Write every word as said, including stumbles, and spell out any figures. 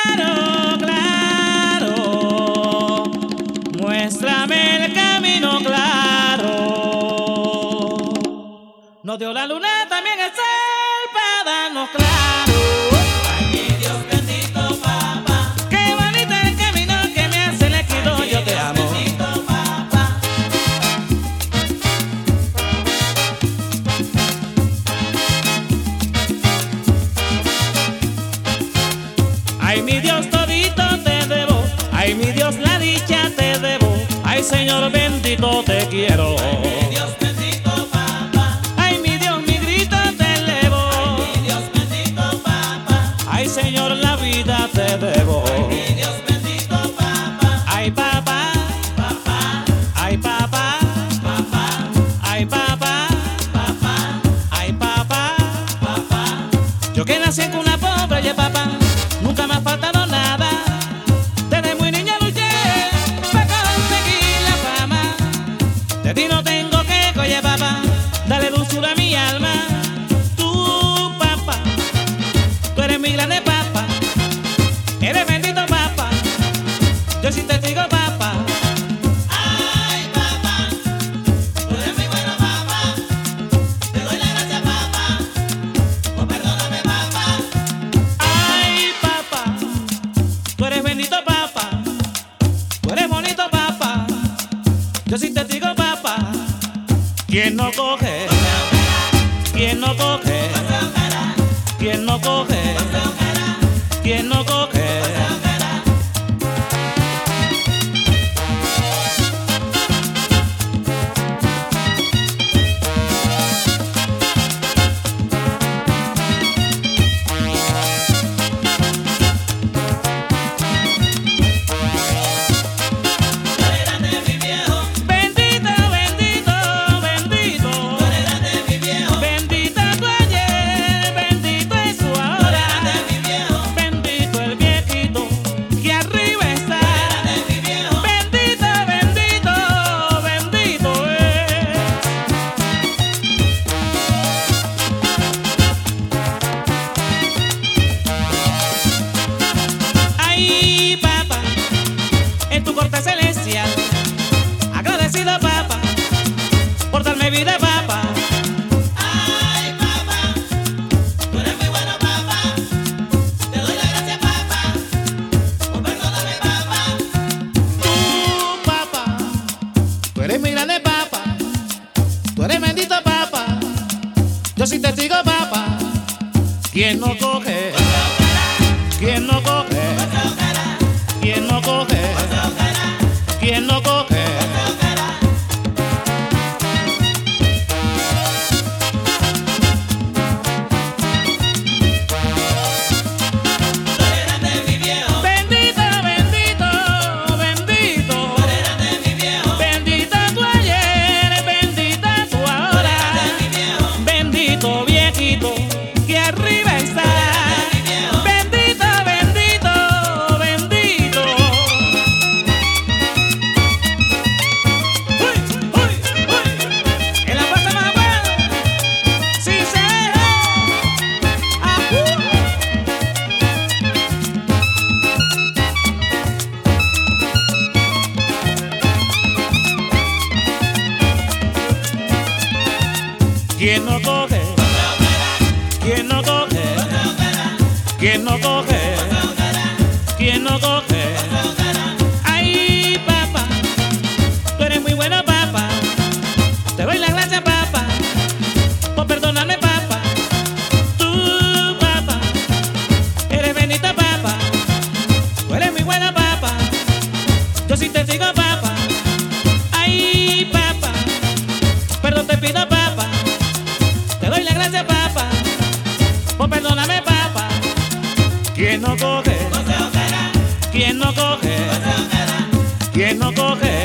claro, claro, muéstrame el camino claro. Nos dio la luna, también el sol para darnos claro. Ay, mi Dios bendito, papá. Qué bonito el camino que me hace elegido, yo te amo. Bendito, papá. Ay, mi Dios, todito te debo. Ay, mi Dios, la dicha te debo. Ay, Señor bendito, te quiero. Mi Dios bendito, papá. Ay, mi Dios, mi grito te elevo. Mi Dios bendito, papá. Ay, Señor, la vida te debo. Mi Dios bendito, papá. Ay, papá, Papá, ay, papá, papá, ay, papá, papá, ay, papá. papá. Yo que nací en cuna pobre, oye, papá, nunca me ha faltado nada. Desde muy niña luché para conseguir la fama. De ti no tengo que, oye, papá, dale dulzura a mi alma. Tú, papá, tú eres mi grande papá. Eres bendito papá. Yo sí te digo papá. Ay, papá, tú eres muy bueno, papá. Te doy la gracia, papá. Oh, perdóname, papá. Ay, papá, tú eres bendito papá. Tú eres bonito papá. Yo sí te digo papá. ¿Quién no coge? ¿Quién no coge? ¿Quién no coge? ¿Quién no coge? Tú eres grande, mi viejo. Bendito, bendito, bendito. Tú eres grande, mi viejo. Bendita tu ayer, bendito es tu Tú eres ahora. grande, mi viejo. Bendito el viejito que arriba está. Grande, mi viejo. Bendito, bendito, bendito es. Ay, papá, en tu corte celestial, agradecido, papá, por darme vida, papá. Ay, papá, tú eres muy bueno, papá. Te doy la gracia, papá. Oh, perdóname, papá. Tú, papá, tú eres mi grande papá. Tú eres bendito papá. Yo sí te digo papá. ¿Quién no coge? ¿Quién no coge? ¿Quién no coge? ¿Quién no coge? Tú eres grande, mi viejo. Bendito, bendito, bendito. Tú eres grande, mi viejo. Bendita tu ayer, bendita tu ahora. Mi viejo. Bendito viejito que arriba está. Bendito, bendito, bendito. Uy, uy, uy. En la pasta más buena, sí se deja. Ajú. ¿Quién no coge? ¿Quién no coge? ¿Quién no coge? ¿Quién no coge? Ay, papá, tú eres muy bueno, papá. Te doy la gracia, papá, por perdonarme, papá. Tú, papá, eres bendito, papá. Tú eres muy bueno, papá. Yo sí te digo, papá. Ay, papá, perdón te pido, papá. Te doy la gracia, papá, por perdóname, papá. ¿Quién no coge? ¿Quién no coge? ¿Quién no coge?